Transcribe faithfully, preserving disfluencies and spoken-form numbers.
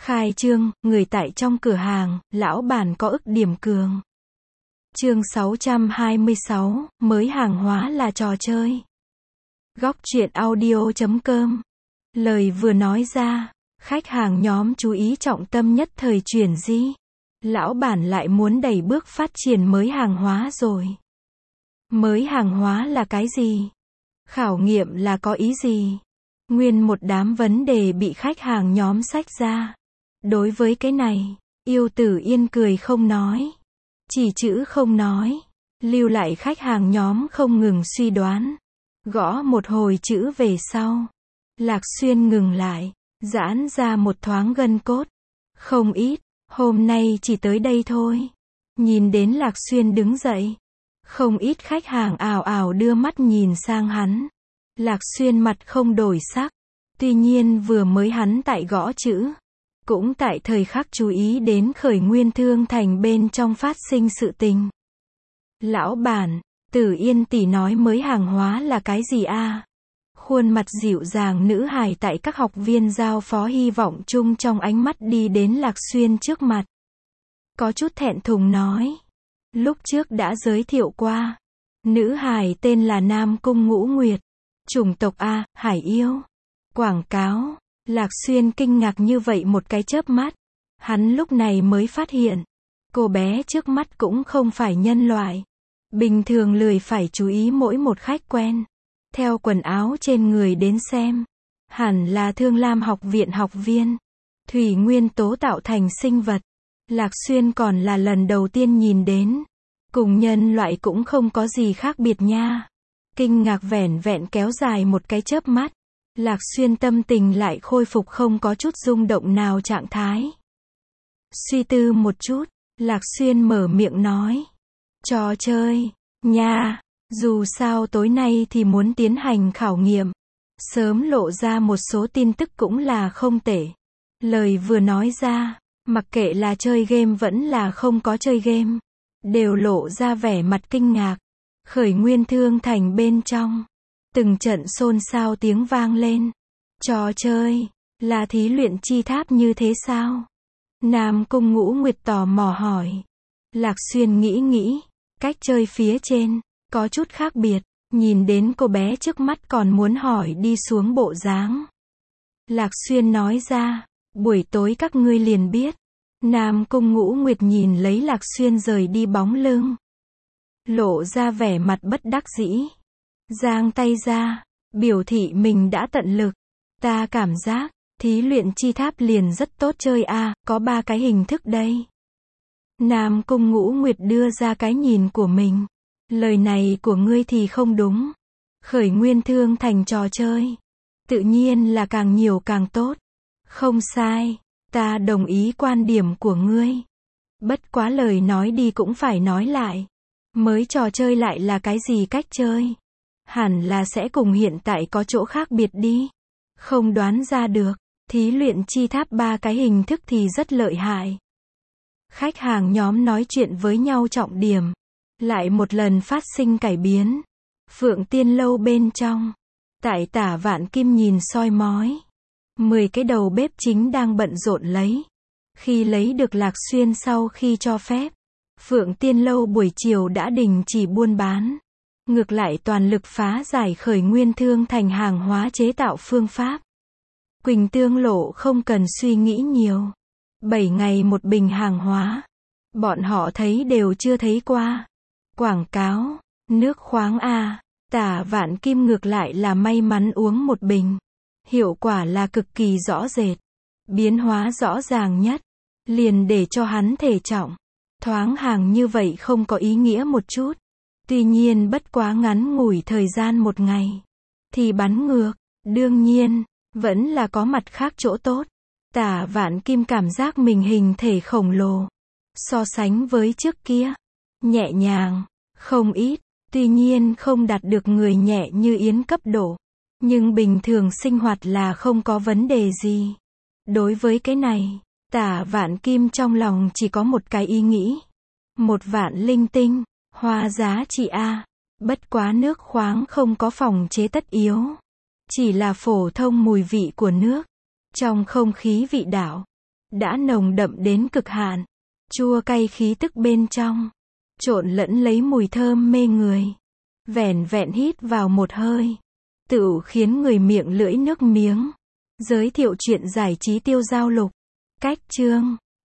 Khai trương, người tại trong cửa hàng, lão bản có ức điểm cường. Chương sáu trăm hai mươi sáu, mới hàng hóa là trò chơi. Góc truyện audio chấm com. Lời vừa nói ra, khách hàng nhóm chú ý trọng tâm nhất thời chuyển di. Lão bản lại muốn đẩy bước phát triển mới hàng hóa rồi. Mới hàng hóa là cái gì? Khảo nghiệm là có ý gì? Nguyên một đám vấn đề bị khách hàng nhóm xách ra. Đối với cái này, Yêu Tử Yên cười không nói. Chỉ chữ không nói. Lưu lại khách hàng nhóm không ngừng suy đoán. Gõ một hồi chữ về sau. Lạc Xuyên ngừng lại. Giãn ra một thoáng gân cốt. Không ít, hôm nay chỉ tới đây thôi. Nhìn đến Lạc Xuyên đứng dậy. Không ít khách hàng ào ào đưa mắt nhìn sang hắn. Lạc Xuyên mặt không đổi sắc. Tuy nhiên vừa mới hắn tại gõ chữ. Cũng tại thời khắc chú ý đến Khởi Nguyên Thương Thành bên trong phát sinh sự tình. Lão bản, Tử Yên tỷ nói mới hàng hóa là cái gì a? Khuôn mặt dịu dàng nữ hài tại các học viên giao phó hy vọng chung trong ánh mắt đi đến Lạc Xuyên trước mặt. Có chút thẹn thùng nói. Lúc trước đã giới thiệu qua. Nữ hài tên là Nam Cung Ngũ Nguyệt. Chủng tộc A, Hải yêu. Quảng cáo. Lạc Xuyên kinh ngạc như vậy một cái chớp mắt. Hắn lúc này mới phát hiện. Cô bé trước mắt cũng không phải nhân loại. Bình thường lười phải chú ý mỗi một khách quen. Theo quần áo trên người đến xem. Hẳn là Thương Lam học viện học viên. Thủy nguyên tố tạo thành sinh vật. Lạc Xuyên còn là lần đầu tiên nhìn đến. Cùng nhân loại cũng không có gì khác biệt nha. Kinh ngạc vẻn vẹn kéo dài một cái chớp mắt. Lạc Xuyên tâm tình lại khôi phục không có chút rung động nào trạng thái. Suy tư một chút, Lạc Xuyên mở miệng nói. Trò chơi, nha, dù sao tối nay thì muốn tiến hành khảo nghiệm. Sớm lộ ra một số tin tức cũng là không tệ. Lời vừa nói ra, mặc kệ là chơi game vẫn là không có chơi game. Đều lộ ra vẻ mặt kinh ngạc. Khởi Nguyên Thương Thành bên trong. Từng trận xôn xao tiếng vang lên. Trò chơi, là thí luyện chi tháp như thế sao? Nam Cung Ngũ Nguyệt tò mò hỏi. Lạc Xuyên nghĩ nghĩ, cách chơi phía trên, có chút khác biệt, nhìn đến cô bé trước mắt còn muốn hỏi đi xuống bộ dáng. Lạc Xuyên nói ra, buổi tối các ngươi liền biết. Nam Cung Ngũ Nguyệt nhìn lấy Lạc Xuyên rời đi bóng lưng. Lộ ra vẻ mặt bất đắc dĩ. Giang tay ra, biểu thị mình đã tận lực. Ta cảm giác, thí luyện chi tháp liền rất tốt chơi a, à, có ba cái hình thức đây. Nam Cung Ngũ Nguyệt đưa ra cái nhìn của mình. Lời này của ngươi thì không đúng. Khởi Nguyên Thương Thành trò chơi. Tự nhiên là càng nhiều càng tốt. Không sai, ta đồng ý quan điểm của ngươi. Bất quá lời nói đi cũng phải nói lại. Mới trò chơi lại là cái gì cách chơi? Hẳn là sẽ cùng hiện tại có chỗ khác biệt đi. Không đoán ra được, thí luyện chi tháp ba cái hình thức thì rất lợi hại. Khách hàng nhóm nói chuyện với nhau trọng điểm. Lại một lần phát sinh cải biến. Phượng Tiên Lâu bên trong. Tại Tả Vạn Kim nhìn soi mói. Mười cái đầu bếp chính đang bận rộn lấy. Khi lấy được Lạc Xuyên sau khi cho phép. Phượng Tiên Lâu buổi chiều đã đình chỉ buôn bán. Ngược lại toàn lực phá giải Khởi Nguyên Thương Thành hàng hóa chế tạo phương pháp. Quỳnh Tương Lộ không cần suy nghĩ nhiều. Bảy ngày một bình hàng hóa. Bọn họ thấy đều chưa thấy qua. Quảng cáo, nước khoáng A, Tả Vạn Kim ngược lại là may mắn uống một bình. Hiệu quả là cực kỳ rõ rệt. Biến hóa rõ ràng nhất. Liền để cho hắn thể trọng. Thoáng hàng như vậy không có ý nghĩa một chút. Tuy nhiên bất quá ngắn ngủi thời gian một ngày. Thì bắn ngược. Đương nhiên, vẫn là có mặt khác chỗ tốt. Tả Vạn Kim cảm giác mình hình thể khổng lồ. So sánh với trước kia. Nhẹ nhàng, không ít. Tuy nhiên không đạt được người nhẹ như Yến cấp độ. Nhưng bình thường sinh hoạt là không có vấn đề gì. Đối với cái này, Tả Vạn Kim trong lòng chỉ có một cái ý nghĩ. Một vạn linh tinh. Hoa giá trị A. Bất quá nước khoáng không có phòng chế tất yếu. Chỉ là phổ thông mùi vị của nước. Trong không khí vị đạo. đã nồng đậm đến cực hạn. Chua cay khí tức bên trong, trộn lẫn lấy mùi thơm mê người. Vẻn vẹn hít vào một hơi, tựu khiến người miệng lưỡi nước miếng. Giới thiệu chuyện giải trí Tiêu Giao Lục. Cách chương